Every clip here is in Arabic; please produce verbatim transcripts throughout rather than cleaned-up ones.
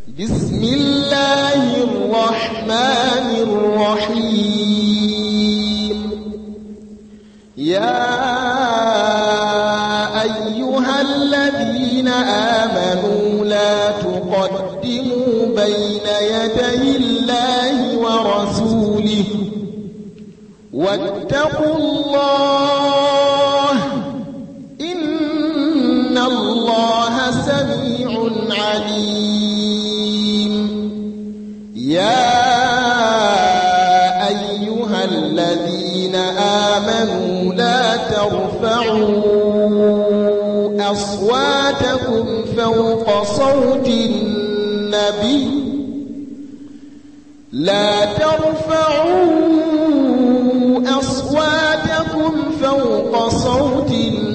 بسم الله الرحمن الرحيم. يا أيها الذين آمنوا لا تقدموا بين يدي الله ورسوله واتقوا الله إن الله سميع عليم. يا أيها الذين آمنوا لا ترفعوا أصواتكم فوق صوت النبي لا ترفعوا أصواتكم فوق صوت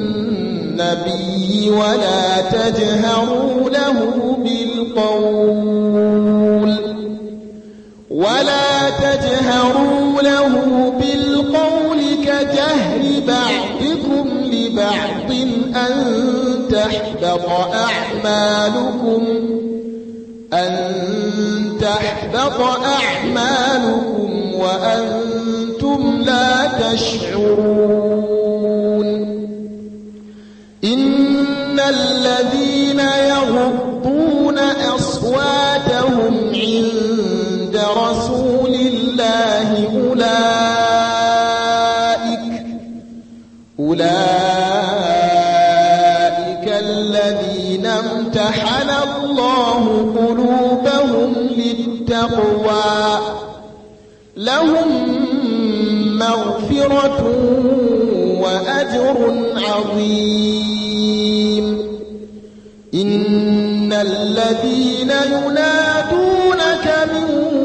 النبي ولا تجهروا له بالقول ولا تجهروا له بالقول كجهر بعضكم لبعض أن تحبط أعمالكم أن تحبط أعمالكم وأنتم لا تشعرون. إن الذين يغضون أصواتهم عند رسول الله أولئك أولئك الذين امتحن الله قلوبهم للتقوى لهم مغفرة وأجر عظيم. إن الذين ينادونك من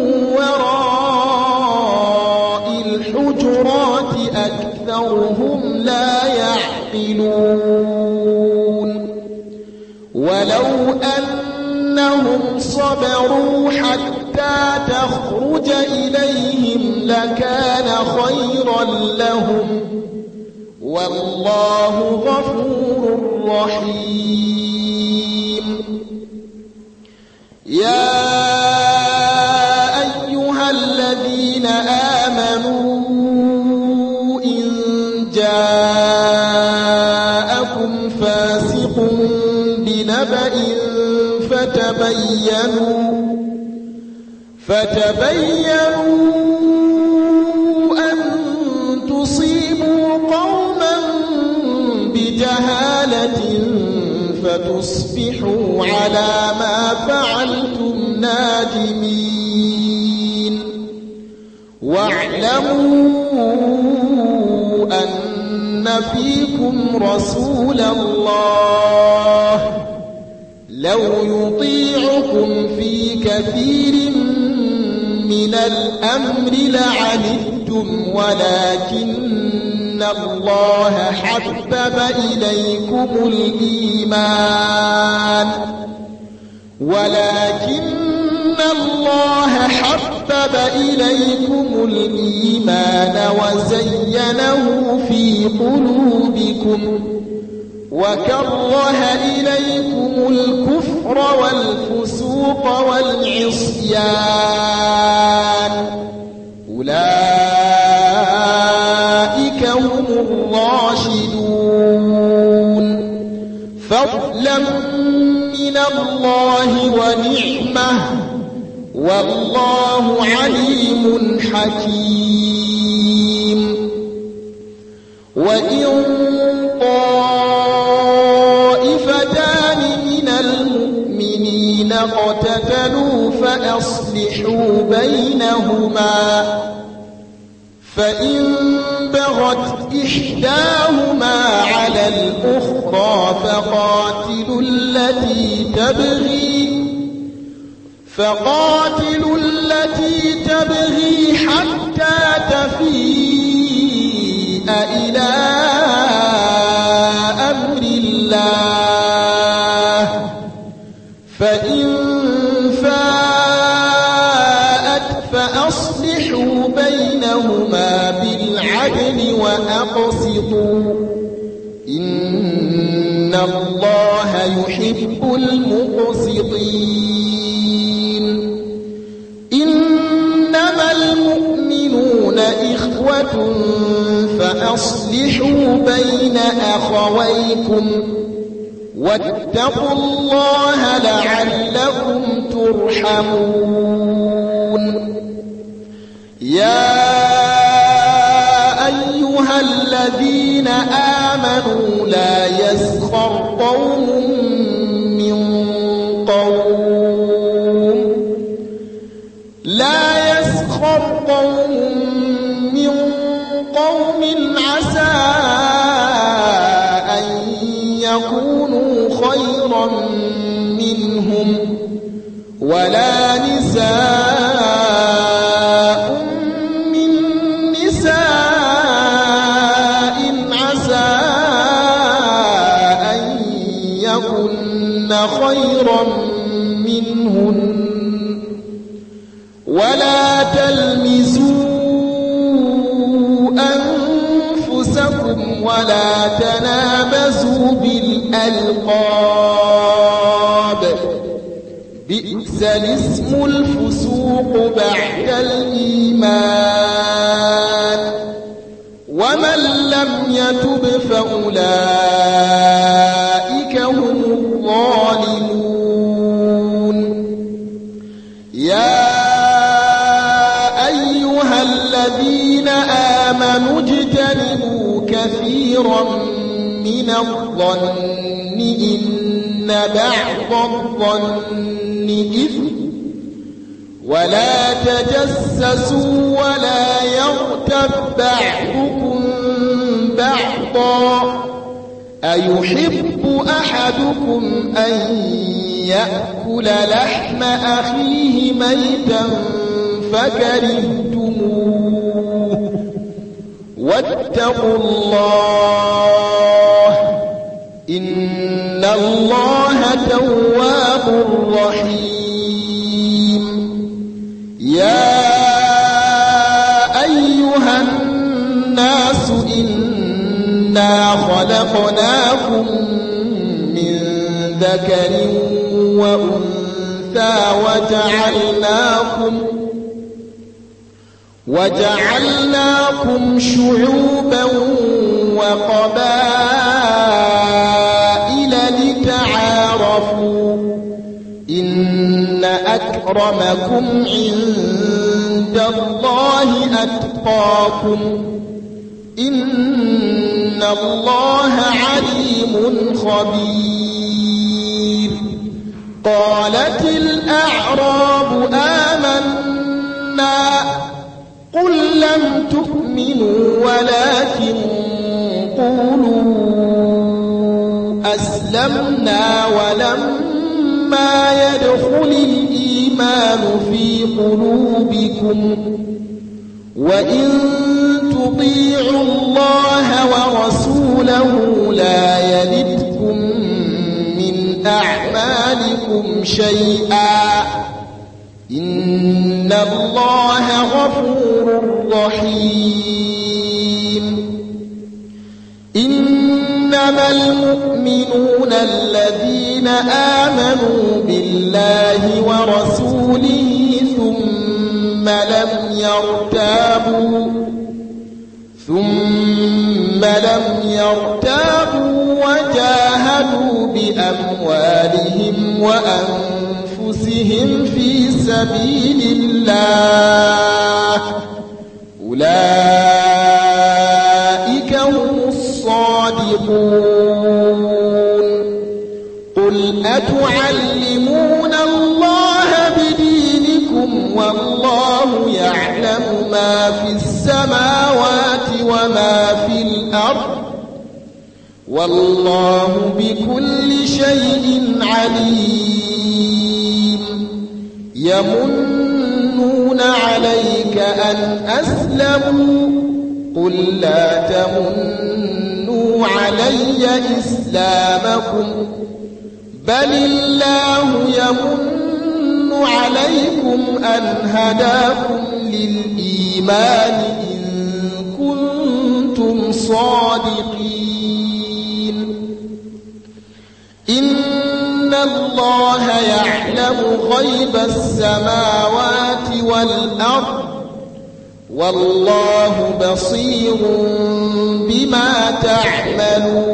وراء الحجرات أكثرهم لا يعقلون. ولو أنهم صبروا حتى تخرج إليهم لكان خيرا لهم والله غفور رحيم. يا أيها الذين آمنوا إن جاءكم فاسق بنبأ فتبينوا فتبينوا أن تصيبوا قوما بجهالة فتصبحوا على ما فعلتم نادمين. واعلموا أن فيكم رسول الله لو يطيعكم في كثير من الأمر لعنتم ولكن الله حبب إليكم الإيمان ولكن الله حبب إليكم الإيمان وزينه في قلوبكم وكره إليكم الكفر والفسوق والعصيان أولئك هم الراشدون فضلا من الله ونعمة والله عليم حكيم. وإن طائفتان من المؤمنين اقتتلوا فأصلحوا بينهما فإن بغت إحداهما على الأخرى فقاتلوا التي تبغي فقاتلوا التي تبغي حتى تفيء إلى أمر الله فإن فاءت فأصلحوا بينهما بالعدل وأقسطوا إن الله يحب المقسطين. بين أخويكم واتقوا الله لعلكم ترحمون يا أيها الذين آمنوا لا يسخر قوم من قوم لا يسخر قوم من قوم عسى أن يكونوا خيرا منهم ولا نساء من نساء عسى أن يكن خيرا منهن ولا تلمزوا أنفسكم ولا تنابزوا بالألقاب بئس الاسم الفسوق بعد الإيمان ومن لم يتب فأولئك هم الظالمون يا أيها الذين آمنوا اجتنبوا كثيرا من الظن إن بعض الظن إثم ولا تجسسوا ولا يغتب بعضكم بعضا أيحب أحدكم أن يأكل لحم أخيه ميتا فكرهتموه واتقوا الله إن الله تواب رحيم يا أيها الناس إنا خلقناكم من ذكر وأنثى وجعلناكم وجعلناكم شعوبا وقبائل لتعارفوا إن أكرمكم عند الله أتقاكم إن الله عليم خبير قالت الأعراب آمنا قل لم تؤمنوا ولكن قولوا أسلمنا ولما يدخل الإيمان في قلوبكم وإن تطيعوا الله ورسوله لا يلدكم من أعمالكم شيئا إن الله غفور رحيم إنما المؤمنون الذين آمنوا بالله ورسوله ثم لم يرتابوا ثم لم يرتابوا وجاهدوا بأموالهم وأنفسهم في سبيل الله أولئك هم الصادقون قل أتعلمون الله بدينكم والله يعلم ما في السماوات وما في الأرض والله بكل شيء عليم يمنون عليك أن أسلموا قل لا تمنوا علي إسلامكم بل الله يمن عليكم أن هداكم للإيمان إن كنتم صادقين إن الله يعلم غيب السماوات والأرض والله بصير بما تعملون